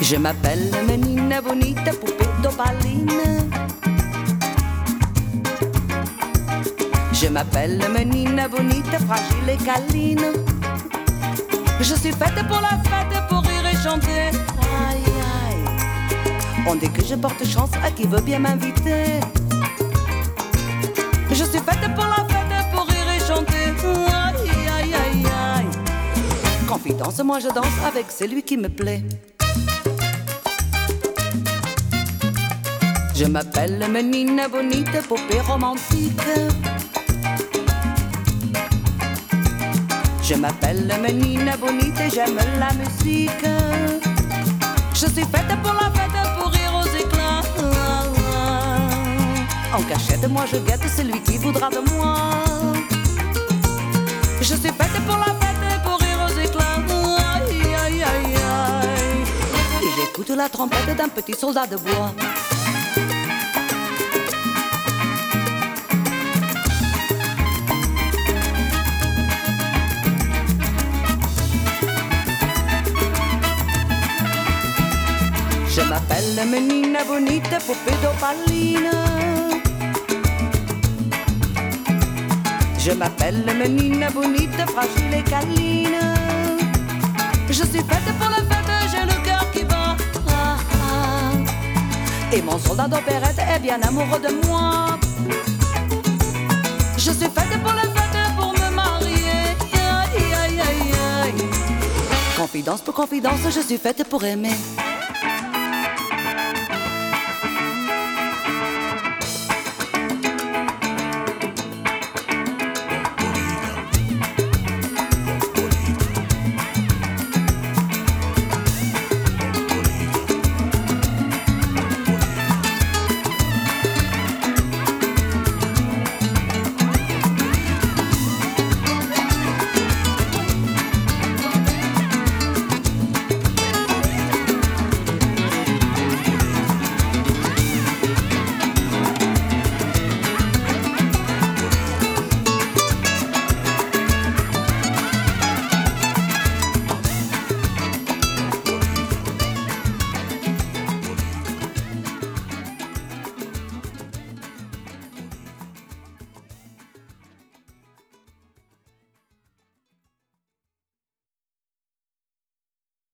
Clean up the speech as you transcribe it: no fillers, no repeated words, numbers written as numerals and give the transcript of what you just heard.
Je m'appelle Menina Bonita, poupée d'opaline. Je m'appelle Menina Bonita, fragile et câline. Je suis faite pour la fête, pour rire et chanter. Aïe, aïe. On dit que je porte chance à qui veut bien m'inviter. Je suis faite pour la fête, pour rire et chanter. Aïe, aïe, aïe, aïe. Confidence, moi je danse avec celui qui me plaît. Je m'appelle Menina Bonita, poupée romantique. Je m'appelle Menina Bonita, j'aime la musique. Je suis faite pour la fête, pour rire aux éclats. En cachette, moi je guette celui qui voudra de moi. Je suis faite pour la fête, pour rire aux éclats. Aïe, aïe, aïe, aïe. Et j'écoute la trompette d'un petit soldat de bois. Je m'appelle Menina Bonita, poupée d'opaline. Je m'appelle Menina Bonita, fragile et câline. Je suis faite pour la fête, j'ai le cœur qui bat. Ah, ah. Et mon soldat d'opérette est bien amoureux de moi. Je suis faite pour la fête, pour me marier. Aïe, aïe, aïe, aïe. Confidence pour confidence, je suis faite pour aimer.